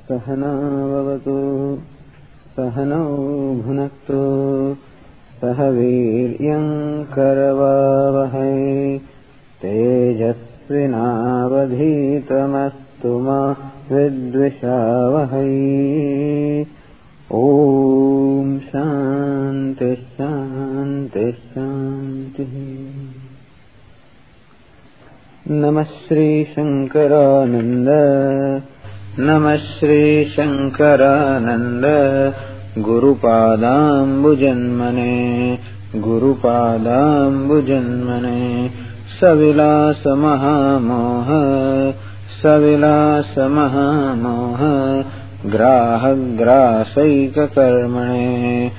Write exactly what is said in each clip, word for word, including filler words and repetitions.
सहना भवतु सहनौ भुनक्तु सह वीर्यं करवावहै तेजस्विनावधीतमस्तु मा विद्विषावहै। ओम शांति शांति शांति। नमः श्री शंकरानंद नमः Shri Shankaranand गुरुपादाम्बुजन्मने गुरुपादाम्बुजन्मने सविलास महामोह सविलास महामोह ग्राहग्रासैककर्मणे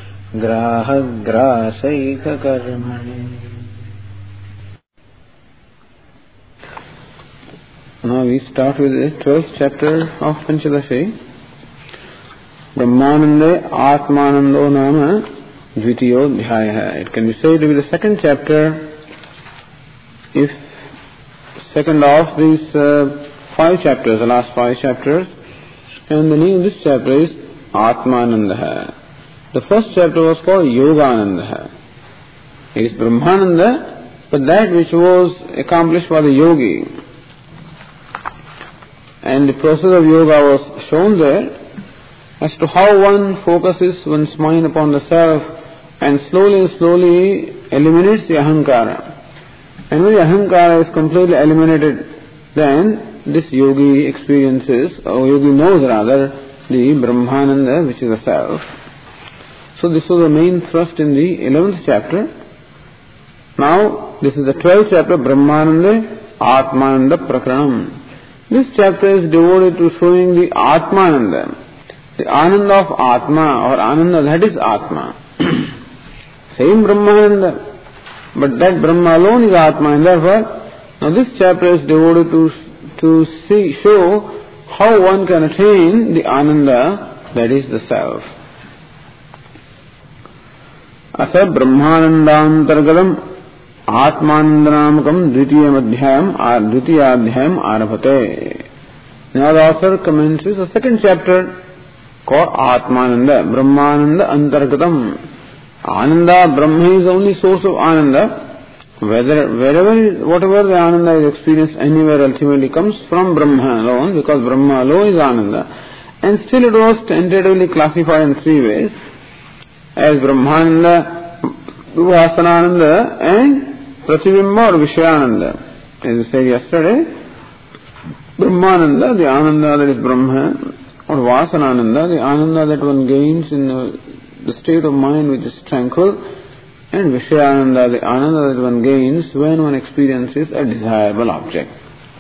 ग्राहग्रासैककर्मणे। Now we start with the twelfth chapter of Panchadashi. Brahmanande Atmanando Nama Dvitiyodhyaya. It can be said to be the second chapter if second of these uh, five chapters, the last five chapters. And the name of this chapter is Atmananda. The first chapter was called Yogananda. It is Brahmananda, but that which was accomplished by the yogi. And the process of yoga was shown there as to how one focuses one's mind upon the self and slowly and slowly eliminates the ahankara. And when the ahankara is completely eliminated, then this yogi experiences, or yogi knows rather, the Brahmananda, which is the self. So this was the main thrust in the eleventh chapter. Now this is the twelfth chapter, Brahmananda Atmananda Prakaranam. This chapter is devoted to showing the Atmananda, the Ananda of Atma, or Ananda that is Atma. Same Brahmananda, but that Brahma alone is Atma, and therefore now this chapter is devoted to to see, show how one can attain the Ananda that is the self. Asa Brahmanandantargadam Atmanandanamkam Dvitiyam Adhyayam Dvitiyadhyayam Arabhate. Now the author commences a second chapter called Atmananda, Brahmananda Antargatam. Ananda, Brahma is the only source of Ananda. Whether, wherever, whatever the Ananda is experienced anywhere ultimately comes from Brahma alone, because Brahma alone is Ananda. And still it was tentatively classified in three ways, as Brahmananda, Vasanananda and Pratibimba or Vishayananda. As we said yesterday, Brahmananda, the Ananda that is Brahma, or Vasanananda, the Ananda that one gains in the, the state of mind which is tranquil, and Vishayananda, the Ananda that one gains when one experiences a desirable object.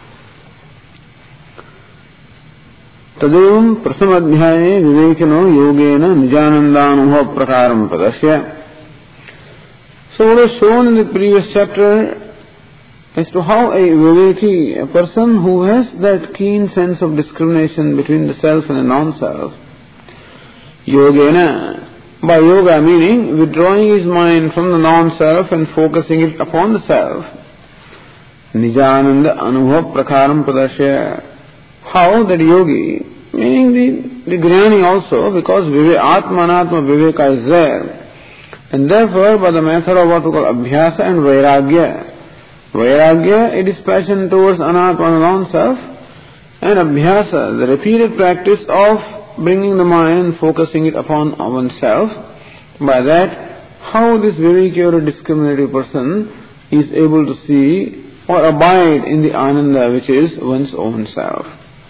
Tadevam prasamadhyaye vivekino yogena nijanandanuha prakaram padasya. So what was shown in the previous chapter as to how a viveki, a person who has that keen sense of discrimination between the self and the non-self, yogena, by yoga meaning withdrawing his mind from the non-self and focusing it upon the self. Nijananda anubhav prakaram pradashya. How that yogi, meaning the, the Gnani also, because Atma Anatma Viveka is there. And therefore by the method of what we call Abhyasa and Vairagya. Vairagya, it is passion towards Anatma and non-self. And Abhyasa, the repeated practice of bringing the mind, focusing it upon oneself. By that, how this Viveki or a discriminative person is able to see or abide in the Ananda which is one's own self.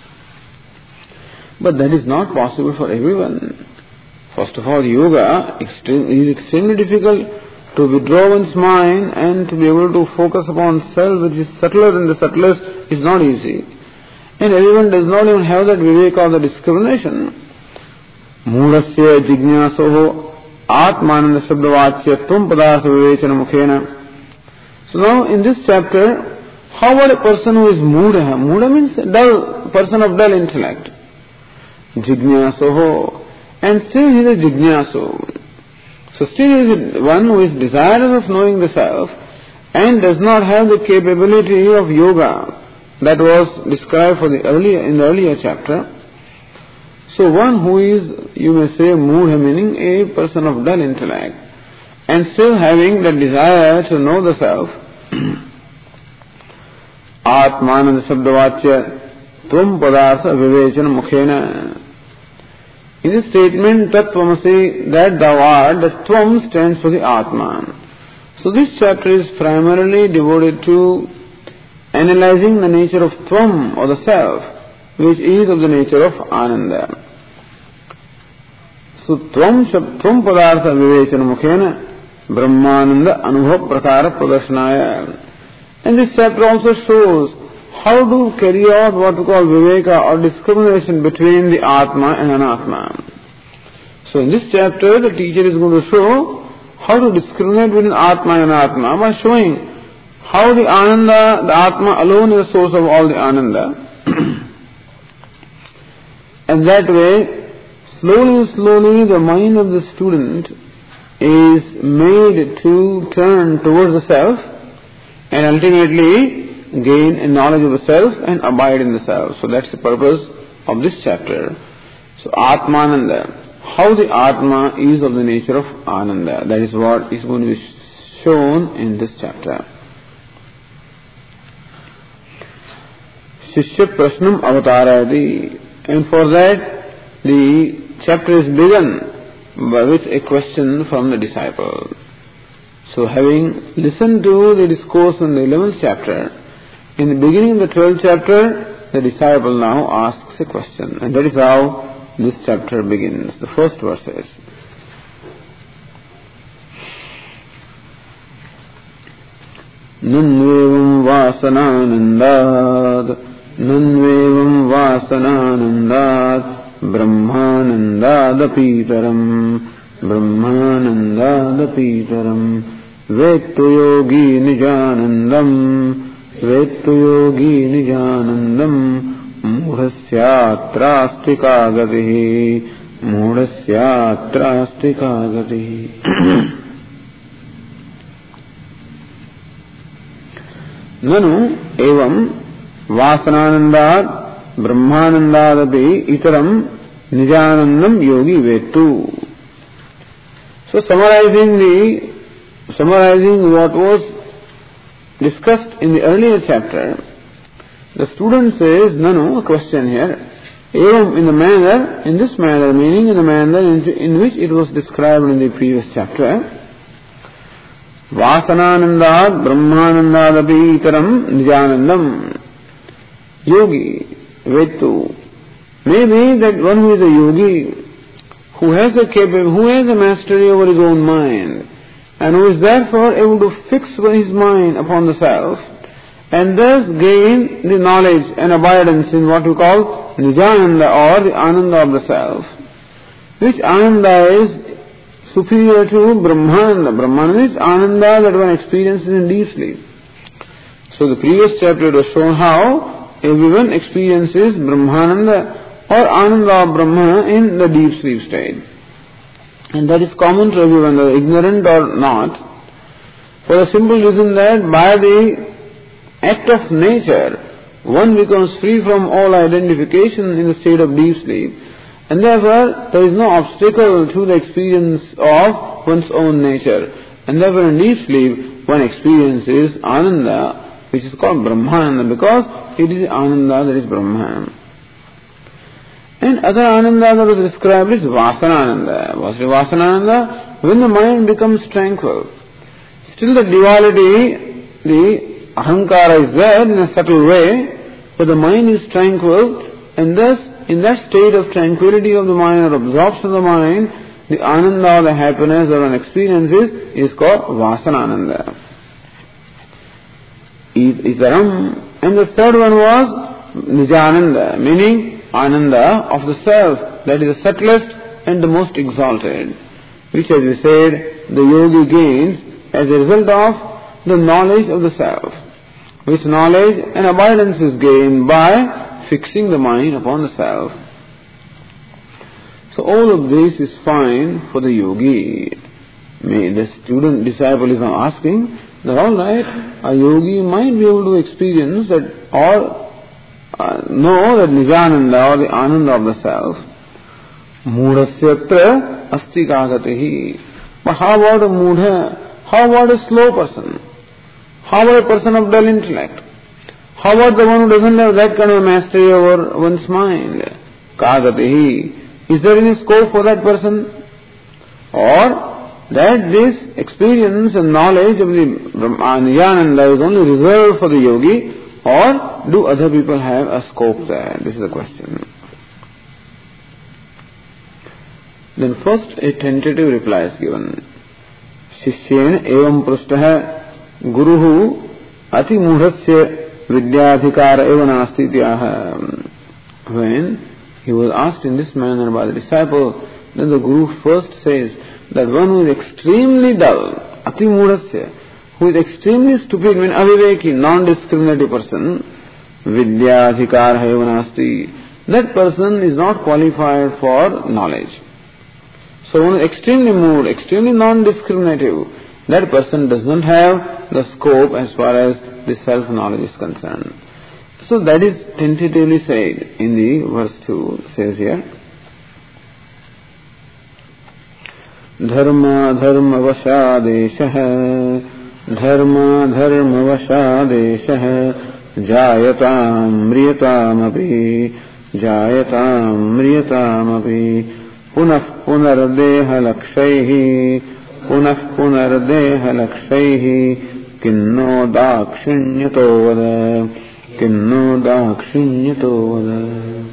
But that is not possible for everyone. First of all, yoga is extremely difficult to withdraw one's mind and to be able to focus upon self which is subtler than the subtlest is not easy. And everyone does not even have that viveka or the discrimination. Mūlasya jignasoho atmananda sabdavachyatvam padasa vivechana mukhena. So now in this chapter, how about a person who is mūಢah? Mūಢah means dull, person of dull intellect. Jignasoho. And still he is a jignaso. So still he is one who is desirous of knowing the self and does not have the capability of yoga that was described for the earlier, in the earlier chapter. So one who is, you may say, mood, meaning a person of dull intellect, and still having the desire to know the self, Atmananda Shabdavachya Tvam Padartha Vivechana Mukhena. In this statement, Tattvamasi, that thou art, the Tvam stands for the Atman. So this chapter is primarily devoted to analyzing the nature of Tvam, or the self, which is of the nature of Ananda. So Tvam Tvam Padartha Vivechana Mukhena Brahmananda Anubhav Prakara Pradarsanaya. And this chapter also shows how to carry out what we call Viveka, or discrimination between the Atma and Anatma. So in this chapter the teacher is going to show how to discriminate between Atma and Anatma by showing how the Ananda, the Atma alone is the source of all the Ananda. And that way, slowly slowly the mind of the student is made to turn towards the self and ultimately gain a knowledge of the self and abide in the self. So that's the purpose of this chapter. So Atmananda, how the Atma is of the nature of Ananda, that is what is going to be shown in this chapter. Shishya Prasnam Avataradi, and for that the chapter is begun with a question from the disciple. So having listened to the discourse in the eleventh chapter, in the beginning of the twelfth chapter, the disciple now asks a question, and that is how this chapter begins, the first verses. Nanvevam vasananandad, nanvevam vasananandad, brahmanandadapitaram, brahmanandadapitaram, vettu yogi nijanandam, vettu yogi nijanandam, mudhasyatra gatihi, mudhasyatra gatihi. Nanu evam vasananandad brahmanandadapi itaram nijanandam yogi vettu. So summarizing the summarizing what was discussed in the earlier chapter, the student says, Nanu, a question here, evam, in the manner, in this manner, meaning in the manner in, in which it was described in the previous chapter, Vasananandad brahmanandadapi itaram nijanandam yogi vettu. Maybe that one who is a yogi, who has a capable, who has a mastery over his own mind, and who is therefore able to fix his mind upon the self, and thus gain the knowledge and abidance in what we call Nijananda, or the Ananda of the self, which Ananda is superior to Brahmananda. Brahmananda is Ananda that one experiences in deep sleep. So the previous chapter was shown how everyone experiences Brahmananda or Ananda of Brahma in the deep sleep state. And that is common to everyone, whether ignorant or not, for the simple reason that by the act of nature, one becomes free from all identification in the state of deep sleep, and therefore there is no obstacle to the experience of one's own nature. And therefore in deep sleep, one experiences Ananda, which is called Brahmananda, because it is Ananda that is Brahman. And other Ananda that was described is Vasanananda. Vasanananda, when the mind becomes tranquil. Still the duality, the ahankara is there in a subtle way, but the mind is tranquil, and thus in that state of tranquility of the mind or absorption of the mind, the Ananda or the happiness that one experiences is called Vasanananda. Itaram. And the third one was Nijananda, meaning Ananda of the self, that is the subtlest and the most exalted, which, as we said, the yogi gains as a result of the knowledge of the self, which knowledge and abidance is gained by fixing the mind upon the self. So all of this is fine for the yogi. May the student, disciple is now asking that all right, a yogi might be able to experience that or uh, know that Nijananda or the Ananda of the self, Mudhasyatra asti kagatihi. But how about a mudha? How about a slow person? How about a person of dull intellect? How about the one who doesn't have that kind of mastery over one's mind? Kagatihi. Is there any scope for that person? Or that this experience and knowledge of the Brahmananda is only reserved for the yogi, or do other people have a scope there? This is the question. Then first a tentative reply is given. Shishyena evam prashtaha guruhu ati mudhasya vidyadhikara eva nasti ityaha. When he was asked in this manner by the disciple, then the Guru first says that one who is extremely dull, ati mudhasya, who is extremely stupid, mean aviveki, non-discriminative person, vidyadhikara eva nasti, that person is not qualified for knowledge. So one is extremely moved, extremely non-discriminative, that person does not have the scope as far as the self-knowledge is concerned. So that is tentatively said in the verse two, says here, Dharma dharma vashadeshah, dharma dharma vashadeshah, jayatam mriyatam api, jayatam mriyatam api, punah punardeha lakshaihi, punah punardeha lakshaihi, kinno dakshinyato vada, kinno dakshinyato vada.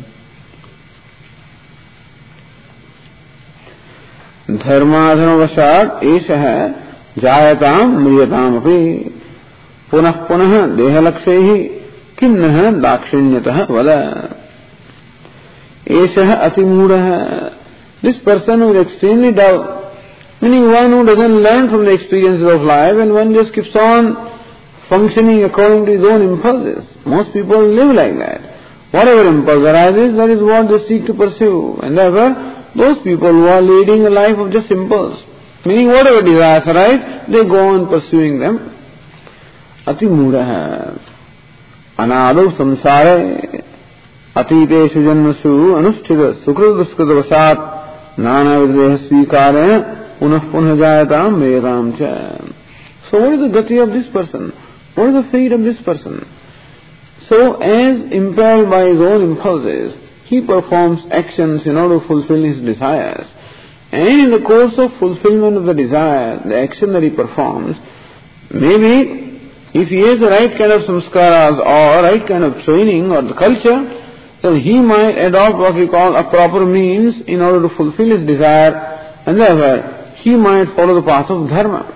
Dharmadharmavashat esha jayatam mriyatam api, punah punah deha lakshaihi, kinna dakshinyatah vada. Esha ati mudaha. This person who is extremely dull, meaning one who doesn't learn from the experiences of life and one just keeps on functioning according to his own impulses. Most people live like that. Whatever impulse arises, that is what they seek to pursue. And therefore, those people who are leading a life of just impulse, meaning whatever desires arise, they go on pursuing them. Ati mudaha. Anadu samsare atiteshu janmasu anusthita sukrita duskrita vasat nana videha svikare punah punah jayatam vedatam cha. So what is the gati of this person? What is the fate of this person? So as impelled by his own impulses, he performs actions in order to fulfill his desires. And in the course of fulfillment of the desire, the action that he performs, maybe if he has the right kind of samskaras or right kind of training or the culture, then he might adopt what we call a proper means in order to fulfill his desire, and therefore he might follow the path of dharma.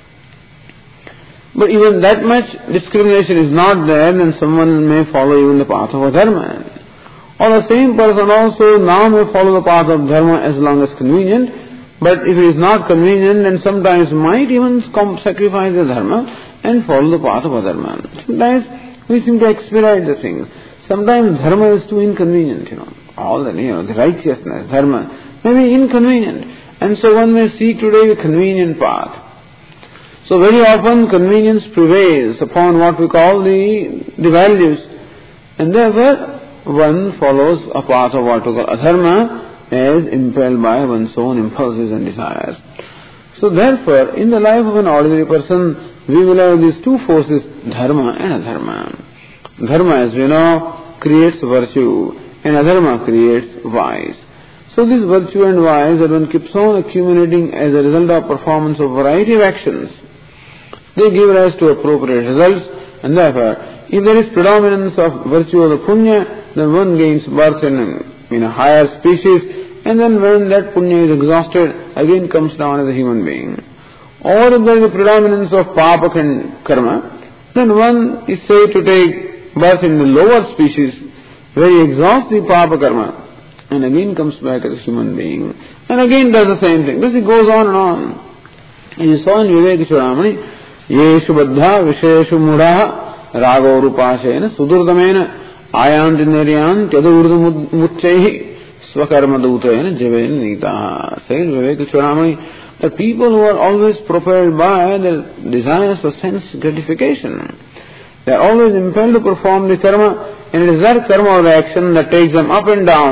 But even that much discrimination is not there, then someone may follow even the path of dharma. Or the same person also now may follow the path of dharma as long as convenient, but if it is not convenient, then sometimes might even sacrifice the dharma and follow the path of dharma. Sometimes we seem to expedite the things. Sometimes dharma is too inconvenient, you know. All the, you know, the righteousness, dharma, may be inconvenient. And so one may seek today the convenient path. So very often convenience prevails upon what we call the, the values. And therefore, one follows a path of what we call adharma as impelled by one's own impulses and desires. So therefore, in the life of an ordinary person, we will have these two forces, dharma and adharma. Dharma, as we know, creates virtue, and adharma creates vice. So this virtue and vice that one keeps on accumulating as a result of performance of variety of actions, they give rise to appropriate results, and therefore, if there is predominance of virtue of the punya, then one gains birth in a, in a higher species, and then when that punya is exhausted, again comes down as a human being. Or if there is a predominance of papa and karma, then one is said to take birth in the lower species, where he exhausts the papa karma, and again comes back as a human being, and again does the same thing. This it goes on and on. You saw in Viveka Chudamani, Yeshu Baddha Visheshu Mudaha Rago Rupashena Sudurdamena Ayanti Niryan Tadurdu Muchaihi Swakarma Dutena Javen Nita. Says Viveka Chudamani, the people who are always propelled by the desires for sense gratification, they are always impelled to perform the karma, and it is that karma or the action that takes them up and down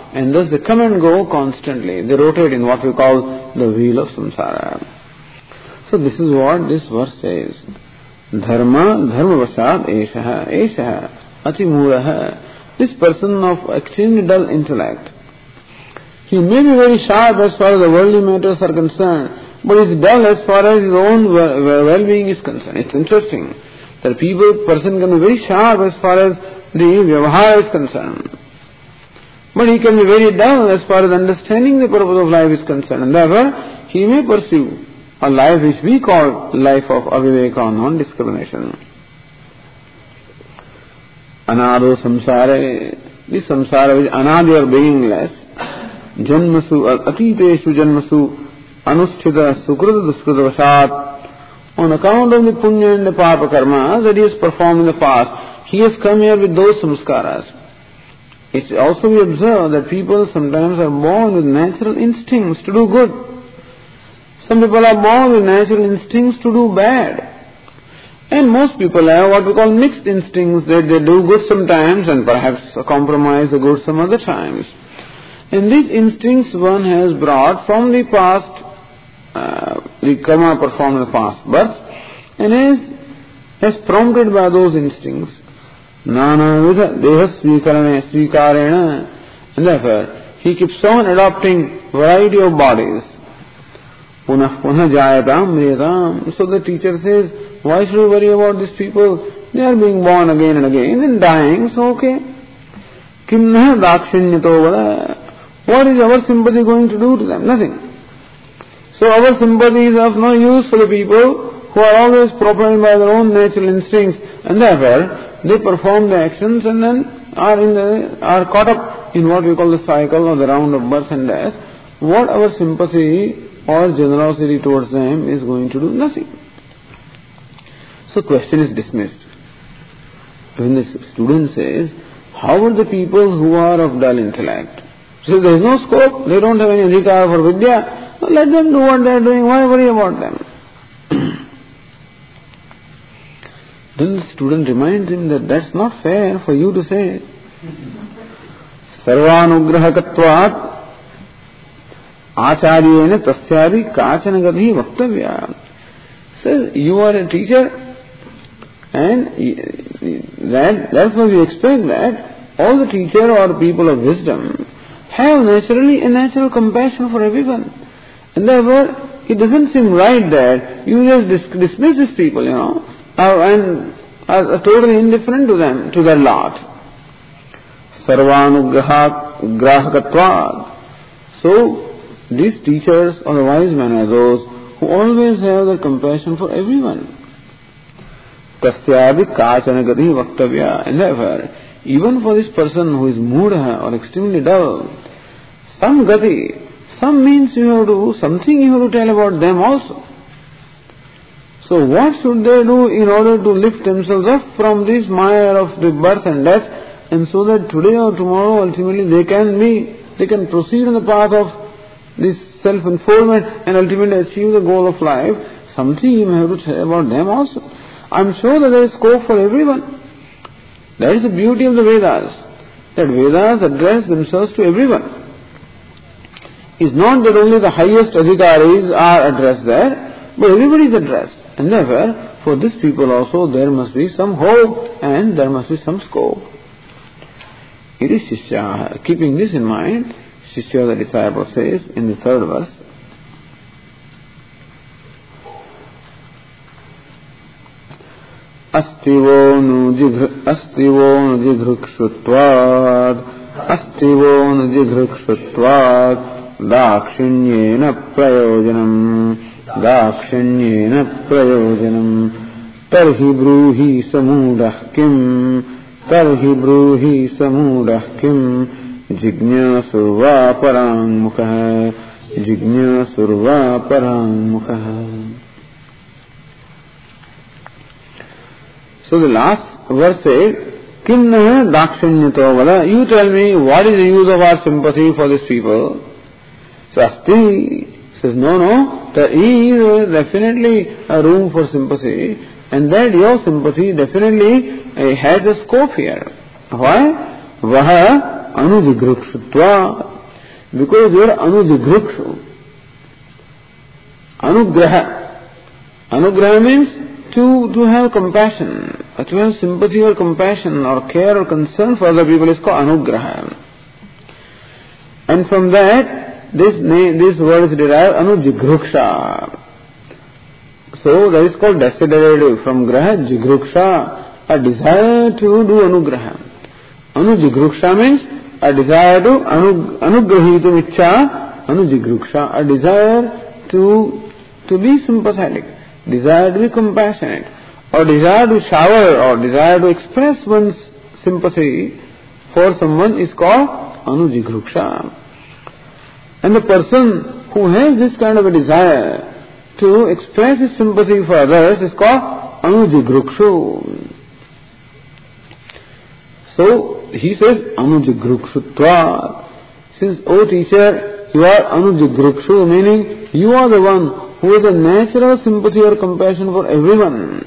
and thus they come and go constantly. They rotate in what we call the wheel of samsara. So this is what this verse says. Dharma, dharma vasad eshaha, eshaha, ati muraha. This person of extremely dull intellect, he may be very sharp as far as the worldly matters are concerned, but is dull as far as his own well-being is concerned. It's interesting that people, person can be very sharp as far as the vyavahara is concerned, but he can be very dull as far as understanding the purpose of life is concerned, and therefore he may pursue a life which we call life of aviveka or non-discrimination. Anado samsare, this samsara is anadi or begingless, janmasu atiteshu janmasu anusthita sukrita duskrita vasat. On account of the punya and the papa karma that he has performed in the past, he has come here with those samskaras. It's also we observe that people sometimes are born with natural instincts to do good. Some people are born with natural instincts to do bad. And most people have what we call mixed instincts, that they do good sometimes and perhaps compromise the good some other times. And these instincts one has brought from the past, uh, the karma performed in the past birth, and is, has prompted by those instincts, nana vidha deha svikarane svikarena, and therefore he keeps on adopting variety of bodies. Punah punah jayatam mriyatam. So the teacher says, why should we worry about these people? They are being born again and again and dying, so okay. Kimna dakshinyato vada. What is our sympathy going to do to them? Nothing. So our sympathy is of no use for the people who are always propelled by their own natural instincts, and therefore they perform the actions and then are in the, are caught up in what we call the cycle or the round of birth and death. What our sympathy or generosity towards them is going to do? Nothing. So question is dismissed. When the student says, how are the people who are of dull intellect? So there is no scope, they don't have any adhikar for vidya, so let them do what they are doing, why worry about them? Then the student reminds him that that's not fair for you to say. Sarvanugrahakatvat acharyena tasyari kachana gadhi vaktavya. Says, you are a teacher, and that, therefore we expect that all the teacher or people of wisdom have naturally a natural compassion for everyone. And therefore, it doesn't seem right that you just dis- dismiss these people, you know, and are totally indifferent to them, to their lot. Sarvanugrahakatvad. So, these teachers or the wise men are those who always have the compassion for everyone. Tasyabi kachana gadhi vaktavya. And therefore, even for this person who is mudha or extremely dull, some gati, some means you have to, something you have to tell about them also. So what should they do in order to lift themselves up from this mire of the birth and death, and so that today or tomorrow ultimately they can be, they can proceed on the path of this self-unfoldment and ultimately achieve the goal of life? Something you have to tell about them also. I am sure that there is scope for everyone. That is the beauty of the Vedas, that Vedas address themselves to everyone. It's not that only the highest adhikaris are addressed there, but everybody is addressed. And therefore, for these people also there must be some hope and there must be some scope. It is Shishya. Keeping this in mind, Shishya the disciple says in the third verse, Astivo nu jidhrukshutvad Astivo nu jidhrukshutvad Dakshinyena prayojanam Dakshinyena prayojanam Tarhi bruhi samudah kim Tarhi bruhi samudah kim Jignasurva parang mukha Jignasurva parang mukha. So the last verse says, Kimna dakshinyato vada. You tell me, what is the use of our sympathy for these people? So Asti says, no, no, there is definitely a room for sympathy, and that your sympathy definitely uh, has a scope here. Why? Vaha anujigrukshatva. Because you are anujigruksu. Anugraha. Anugraha means to, to have compassion, to have sympathy or compassion or care or concern for other people is called anugraha. And from that, this name, this word is derived anujigruksha. So that is called desiderative from graha, jigruksha, a desire to do anugraha. Anujigruksha means a desire to anu, anugrahitum ichcha, anujigruksha, a desire to, to be sympathetic, desire to be compassionate, or desire to shower or desire to express one's sympathy for someone is called anujigruksha. And the person who has this kind of a desire to express his sympathy for others is called anujigruksu. So he says anujigrukshutva. Since, O teacher, you are anujigruksu, meaning you are the one who has a natural sympathy or compassion for everyone.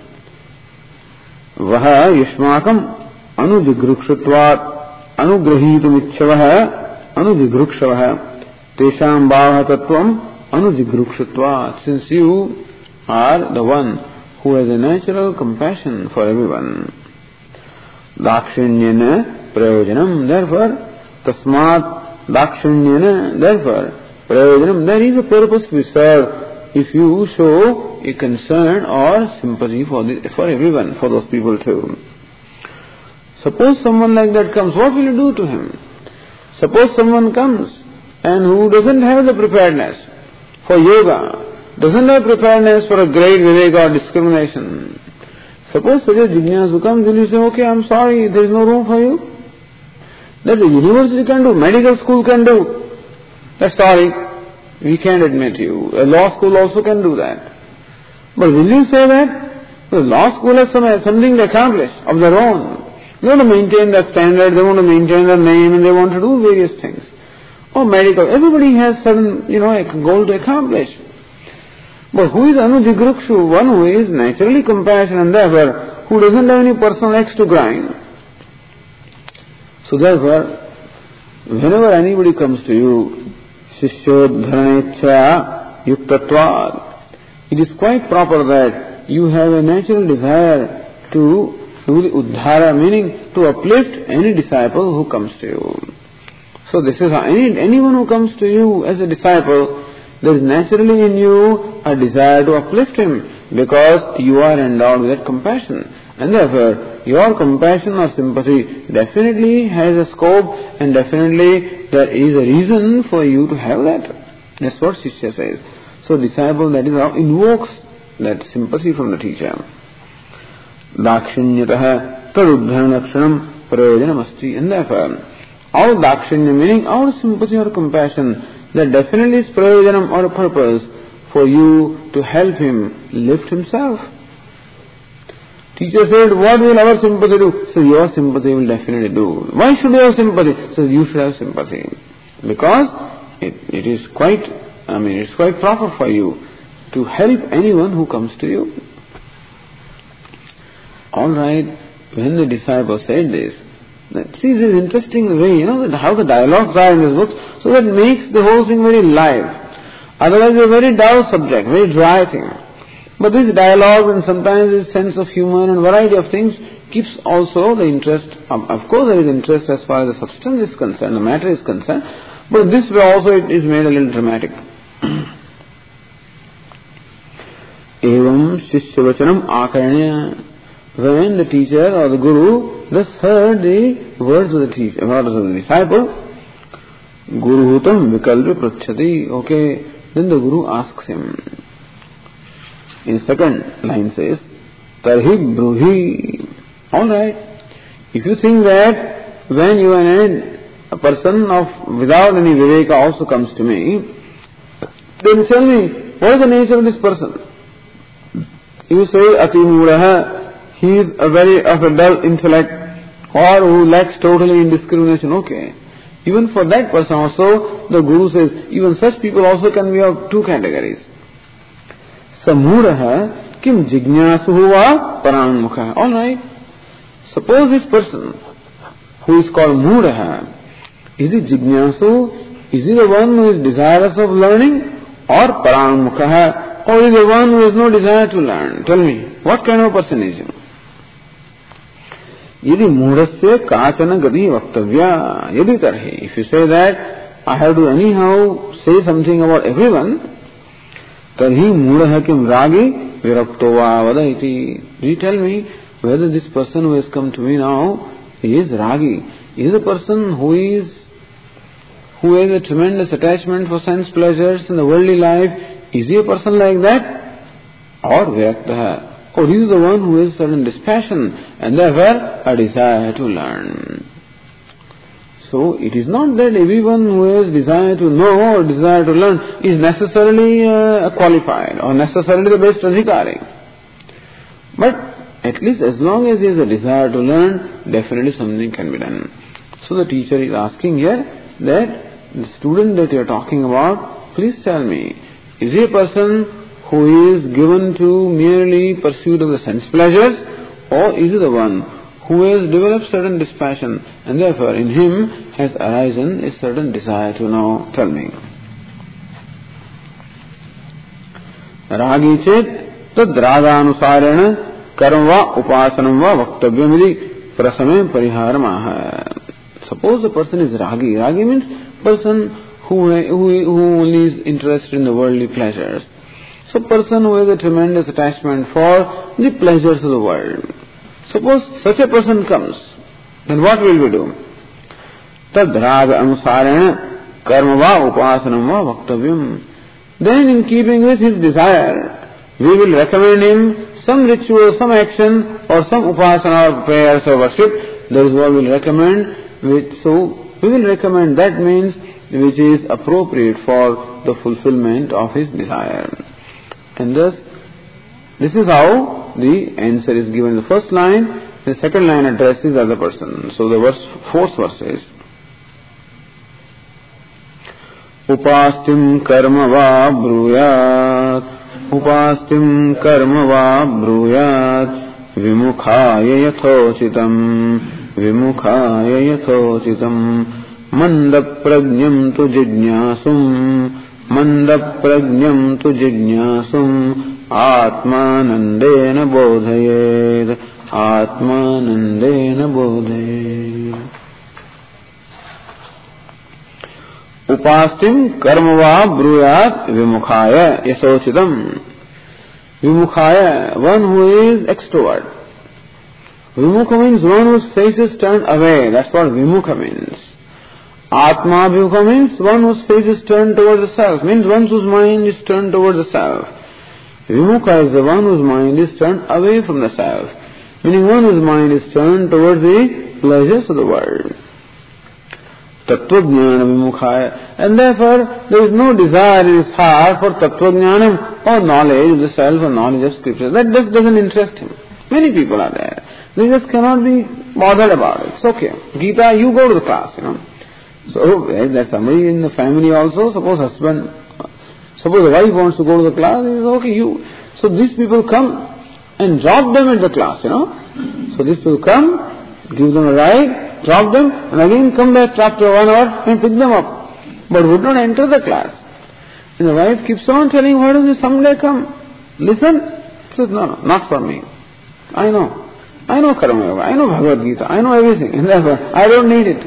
Vaha yushmakam anujigrukshutvat anugrahitum ichchavaha anujigrukshavaha tesham bhava tattvam anujigrukshutvat. Since you are the one who has a natural compassion for everyone. Dakshinyana prayojanam. Therefore, tasmat dakshinyana. Therefore, prayojanam. There is a purpose we serve if you show a concern or sympathy for the, for everyone, for those people too. Suppose someone like that comes, what will you do to him? Suppose someone comes and who doesn't have the preparedness for yoga, doesn't have preparedness for a great viveka or discrimination. Suppose such a jignasu comes, will you say, okay, I'm sorry, there is no room for you? That the university can do, medical school can do. That's sorry, we can't admit you. A law school also can do that. But will you say that? The law school has some, something to accomplish of their own. They want to maintain that standard, they want to maintain their name, and they want to do various things. Or medical, everybody has certain, you know, a goal to accomplish. But who is anujigruksu? One who is naturally compassionate and therefore who doesn't have any personal axe to grind. So therefore, whenever anybody comes to you, shishodharanecha yuktatvad, it is quite proper that you have a natural desire to do the uddhara, meaning to uplift any disciple who comes to you. So this is how any, anyone who comes to you as a disciple, there is naturally in you a desire to uplift him because you are endowed with that compassion. And therefore, your compassion or sympathy definitely has a scope and definitely there is a reason for you to have that. That's what Shishya says. So disciple, that is how invokes that sympathy from the teacher. Dakshinyataha taruddhanakshanam prayojanamasti. And therefore, our dakshinya, meaning our sympathy or compassion, that definitely is prayojanam or a purpose for you to help him lift himself. Teacher said, what will our sympathy do? So your sympathy will definitely do. Why should you have sympathy? So you should have sympathy. Because it, it is quite, I mean, it's quite proper for you to help anyone who comes to you. Alright, when the disciple said this, see, this is interesting way, you know, how the dialogues are in this book, so that makes the whole thing very live. Otherwise, it's a very dull subject, very dry thing. But this dialogue and sometimes this sense of humor and variety of things keeps also the interest. Um, of course, there is interest as far as the substance is concerned, the matter is concerned, but this way also it is made a little dramatic. Evam shishyavachanam akaranya. When the teacher or the guru thus heard the words of the teacher, words of the disciple, Guru hutam vikalpi prachati. Okay, then the guru asks him. In second line says, Tarhi bruhi. Alright, if you think that when you are a person of without any viveka also comes to me, then tell me, what is the nature of this person? You say, Ati muraha. He is a very of a dull intellect or who lacks totally in discrimination. Okay. Even for that person also, the Guru says, even such people also can be of two categories. Samuraha kim jignasuhuva paranmukha. Alright. Suppose this person who is called Muraha, Is he jignasu? Is he the one who is desirous of learning? Or parangmukha? Or is the one who has no desire to learn? Tell me, what kind of person is he? Yadi mudasya kachana gati vaktavya yadi tarhi. If you say that I have to anyhow say something about everyone, tarhi mudaha kim ragi viraktova vadaiti. You tell me whether this person who has come to me now, he is ragi. Is a person who is who has a tremendous attachment for sense pleasures in the worldly life, is he a person like that? Or viraktaha? Or he is the one who has certain dispassion and therefore a desire to learn. So it is not that everyone who has desire to know or desire to learn is necessarily uh, qualified or necessarily the best adhikari. But at least as long as there is a desire to learn, definitely something can be done. So the teacher is asking here that the student that you are talking about, please tell me, is he a person who is given to merely pursuit of the sense pleasures, or is he the one who has developed certain dispassion and therefore in him has arisen a certain desire to know? Tell me. Ragi chet tad raganusarena karma upasanam va vaktavyam iti prasame pariharamaha. Suppose the person is ragi. Ragi means person who, who, who only is interested in the worldly pleasures. So person who has a tremendous attachment for the pleasures of the world. Suppose such a person comes, then what will we do? Tad raga anusarena karma va upasanam va vaktavyam. Then in keeping with his desire, we will recommend him some ritual, some action or some upasana or prayers or worship. That is what we will recommend. Which, so we will recommend that means which is appropriate for the fulfillment of his desire. And thus, this is how the answer is given in the first line. The second line addresses other person. So the verse, fourth verse says, Upastim karma va bruyat, Upastim karma va bruyat, Vimukhaya yathochitam, Vimukhaya yathochitam, Manda prajnam tu jijñāsum, Manda prajnam tu jijñāsum, Atmanandena bodhayed, Atmanandena bodhayed. Upastim karmava bruyat vimukhaya yasochitam. Vimukhaya, one who is extrovert. Vimukha means one whose face is turned away. That's what vimukha means. Atma vimukha means one whose face is turned towards the self. Means one whose mind is turned towards the self. Vimukha is the one whose mind is turned away from the self. Meaning one whose mind is turned towards the pleasures of the world. Tattvajnana vimukhaya. And therefore there is no desire in his heart for tattvajnanam or knowledge of the self or knowledge of scripture. That just doesn't interest him. Many people are there. They just cannot be bothered about it. It's okay. Gita, you go to the class, you know. So, if there's somebody in the family also, suppose husband, suppose the wife wants to go to the class, it is okay, you. So these people come and drop them at the class, you know. So these people come, give them a ride, drop them, and again come back after one hour and pick them up. But would not enter the class. And the wife keeps on telling, why don't you someday come? Listen. He says, no, no, not for me. I know. I know Karma Yoga. I know Bhagavad Gita. I know everything. And therefore, I don't need it.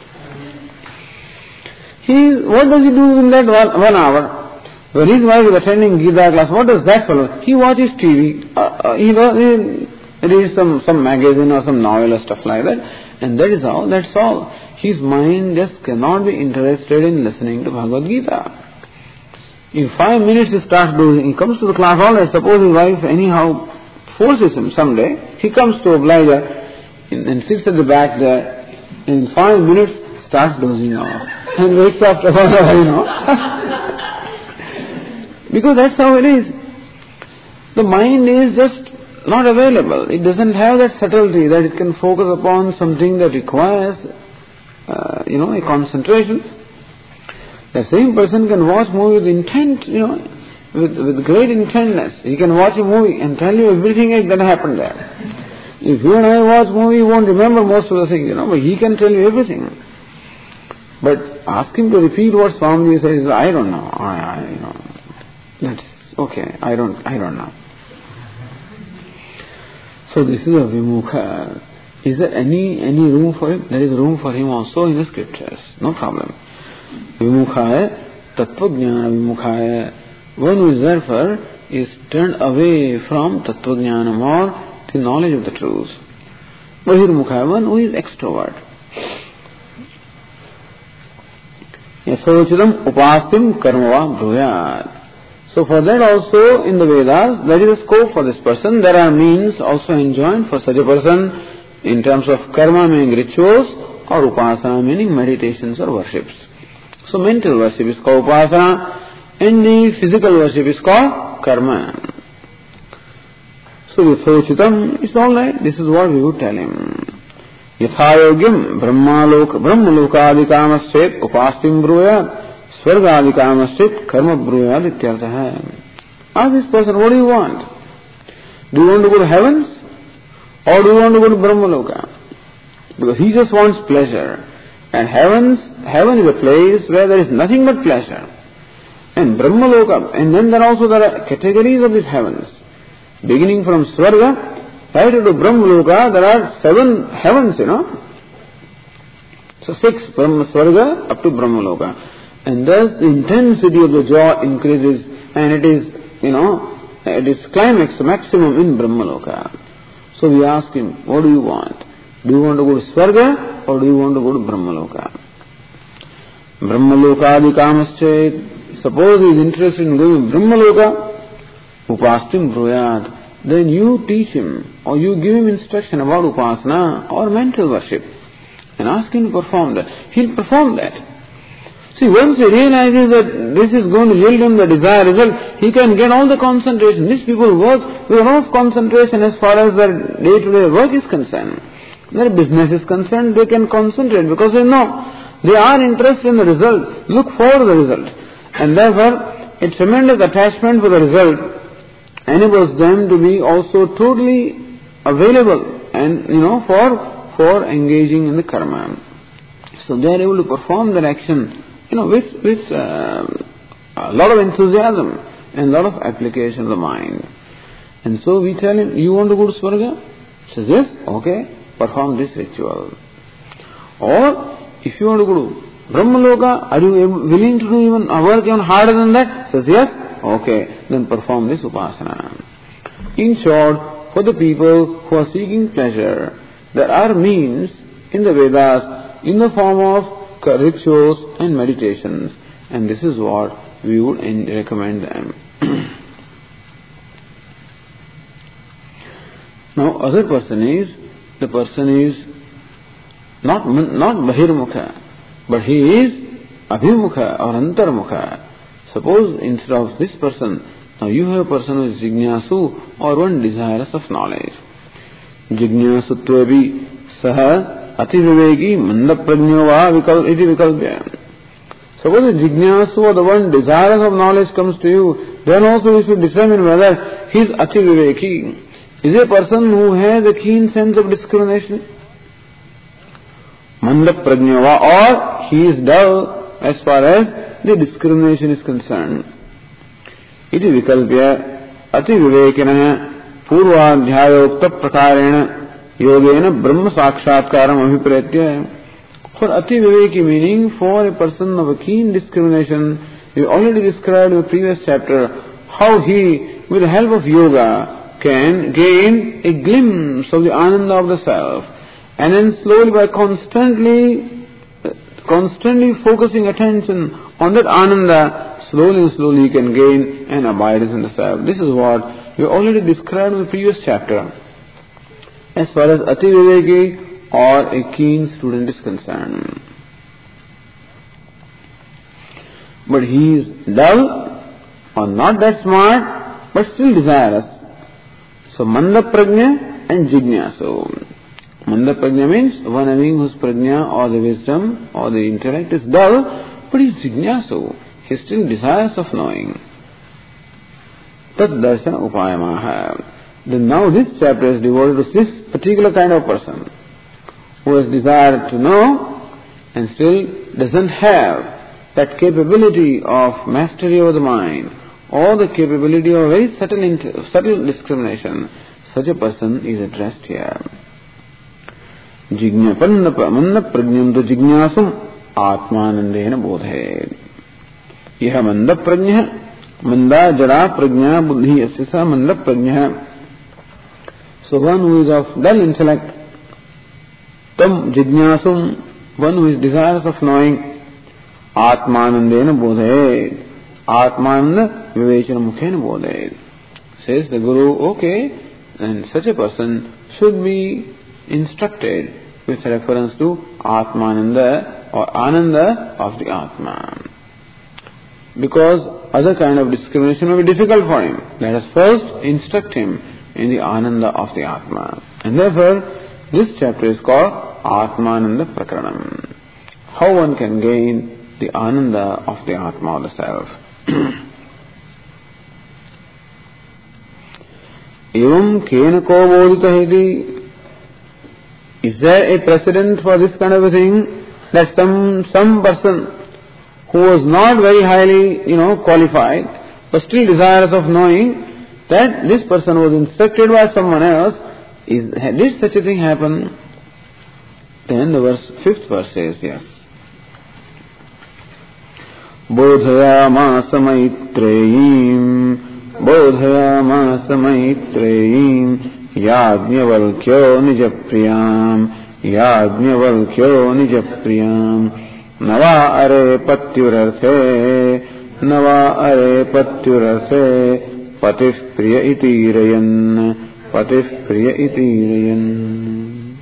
He, what does he do in that one, one hour? When his wife is attending Gita class, what does that follow? He watches T V. Uh, uh, he, he reads some, some magazine or some novel or stuff like that. And that is all. That's all. His mind just cannot be interested in listening to Bhagavad Gita. In five minutes he starts doing, he comes to the class all right. Suppose his wife anyhow forces him someday, he comes to oblige her and, and sits at the back there. In five minutes starts dozing off and wakes up after one hour, you know. Because that's how it is. The mind is just not available. It doesn't have that subtlety that it can focus upon something that requires, uh, you know, a concentration. The same person can watch movie with intent, you know, with, with great intentness. He can watch a movie and tell you everything that happened there. If you and I watch movie, you won't remember most of the things, you know, but he can tell you everything. But ask him to repeat what Swamiji says, I don't know. I, I, you know, let's, okay, I don't, I don't know. So this is a Vimukha. Is there any, any room for him? There is room for him also in the scriptures. No problem. Vimukha, Tattvajnana Vimukha. One who is therefore is turned away from Tattvajnanam or the knowledge of the truth. Bahirmukha, one who is extrovert. Yasochitam upastim karmava bruyat. So for that also in the Vedas there is a scope for this person. There are means also enjoined for such a person in terms of karma meaning rituals or upasana meaning meditations or worships. So mental worship is called upasana and the physical worship is called karma. So Yasochitam is alright. This is what we would tell him. Yathayogyam brahmalok brahmalokadikamaschet upastim bruyat swargadikamaschet karma bruyat ityartha. Ask this person, what do you want? Do you want to go to heavens? Or do you want to go to Brahmaloka? Because he just wants pleasure. And heavens, heaven is a place where there is nothing but pleasure. And Brahmaloka, and then there also there are categories of these heavens. Beginning from Swarga, right to Brahmaloka, there are seven heavens, you know. So six from Swarga up to Brahmaloka. And thus the intensity of the joy increases and it is, you know, at its climax, maximum in Brahmaloka. So we ask him, what do you want? Do you want to go to Swarga or do you want to go to Brahmaloka? Brahmaloka adikamaschet. Suppose he is interested in going to Brahmaloka, upastim bruyat. Then you teach him or you give him instruction about upasana or mental worship and ask him to perform that. He'll perform that. See, once he realizes that this is going to yield him the desired result, he can get all the concentration. These people work with a lot of concentration as far as their day-to-day work is concerned. Their business is concerned, they can concentrate because they know they are interested in the result, look for the result. And therefore, a tremendous attachment for the result enables them to be also totally available and, you know, for, for engaging in the karma. So they are able to perform their action, you know, with, with uh, a lot of enthusiasm and a lot of application of the mind. And so we tell him, you want to go to Swarga? He says, yes, okay, perform this ritual. Or, if you want to go to Brahmaloka, are you able, willing to do even a work even harder than that? He says, yes, okay, then perform this upasana. In short, for the people who are seeking pleasure, there are means in the Vedas in the form of rituals and meditations, and this is what we would recommend them. Now, other person is, the person is not, not Bahirmukha, but he is Abhimukha or Antarmukha. Suppose instead of this person, now you have a person who is Jignasu or one desirous of knowledge. Jignasutvevi saha Ativiveki mandaprajño va vikal iti vikalpya. Suppose a Jignasu or the one desirous of knowledge comes to you, then also we should determine whether he is Ativiveki. Is a person who has a keen sense of discrimination? Mandaprajño va, or he is dull as far as the discrimination is concerned. Iti vikalpya ativivekina purvadhyayokta prakarena Yogena Brahma Sakshatkaram Abhiprayatya. For Ati Viveki meaning for a person of a keen discrimination, we already described in the previous chapter how he, with the help of yoga, can gain a glimpse of the ananda of the self, and then slowly by constantly, constantly focusing attention on that ananda, slowly and slowly he can gain and abide in the self. This is what we already described in the previous chapter. As far as Ati Viveki or a keen student is concerned. But he is dull or not that smart, but still desirous. So Manda Prajna and Jignasu. Manda Prajna means one having whose Prajna or the wisdom or the intellect is dull, but he is Jignasu. He is still desirous of knowing. Tat Darshana Upayamaha. Then now this chapter is devoted to this particular kind of person who has desired to know, and still doesn't have that capability of mastery over the mind, or the capability of very subtle, inter- subtle discrimination, such a person is addressed here. Jignapanna manna prajnam tu jignasum atmanandena bodhe. Yaha manda prajna, manda jada prajna buddhi asisa manda prajna. So one who is of dull intellect, tam jignasum, one who is desirous of knowing, Atmanandena bodhe. Atmananda vivechana mukhena bodhe. Says the Guru, okay, and such a person should be instructed with reference to Atmananda or Ananda of the Atman. Because other kind of discrimination may be difficult for him. Let us first instruct him in the Ananda of the Atman. And therefore, this chapter is called Atmananda Prakaranam. How one can gain the Ananda of the Atma or the Self. Evam kena ko bodhita iti. Is there a precedent for this kind of a thing? That some, some person who was not very highly, you know, qualified, but still desirous of knowing, that this person was instructed by someone else. Is, did such a thing happen? Then the verse, fifth verse says, yes. Bodhayamasa Maitreyim, Bodhayamasa Maitreyim, Yajnavalkyo Nijapriyam, Yajnavalkyo Nijapriyam, Nava are patyurarthe, Nava are patyurarthe, Patif priya iti rayan, Patif priya iti rayan.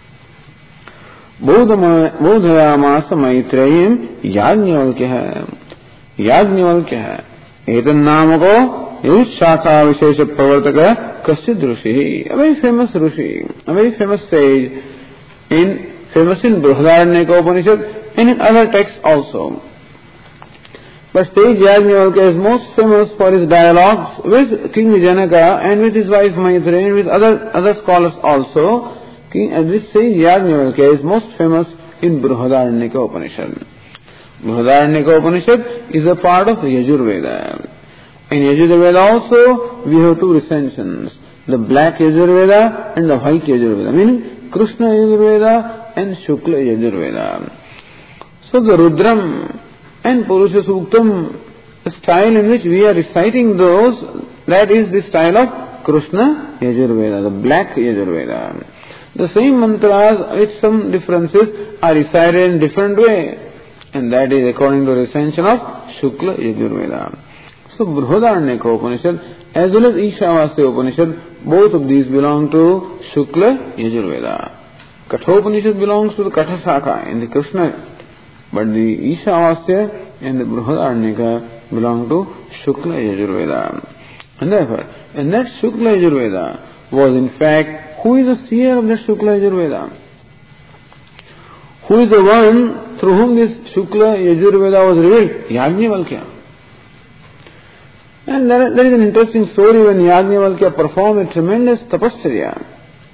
Bodhayamasa Maitreyim, Yajnavalkya hai. Yajnavalkya है एतन नाम को इस शाखा विशेष प्रवर्तक कश्चित ऋषि, a very famous Rishi, a very famous sage, in famous in Brihadaranyaka Upanishad and in other texts also. But sage Yajnavalkya is most famous for his dialogues with King Janaka and with his wife Maitreyi and with other other scholars also. King, and this sage Yajnavalkya is most famous in Brihadaranyaka Upanishad. Brihadaranyaka Upanishad is a part of Yajurveda. In Yajurveda also we have two recensions, the black Yajurveda and the white Yajurveda, meaning Krishna Yajurveda and Shukla Yajurveda. So the Rudram and Purusha Suktam, the style in which we are reciting those, that is the style of Krishna Yajurveda, the black Yajurveda. The same mantras with some differences are recited in different way. And that is according to the recension of Shukla Yajurveda. So Brihadaranyaka Upanishad as well as Ishavasya Upanishad, both of these belong to Shukla Yajurveda. Kathopanishad belongs to the Kathasaka in the Krishna, but the Ishavasya and the Brihadaranyaka belong to Shukla Yajurveda. And therefore, and that Shukla Yajurveda was in fact, who is the seer of that Shukla Yajurveda? Who is the one through whom this Shukla Yajurveda was revealed? Yajnavalkya. And there, there is an interesting story when Yajnavalkya performed a tremendous tapasya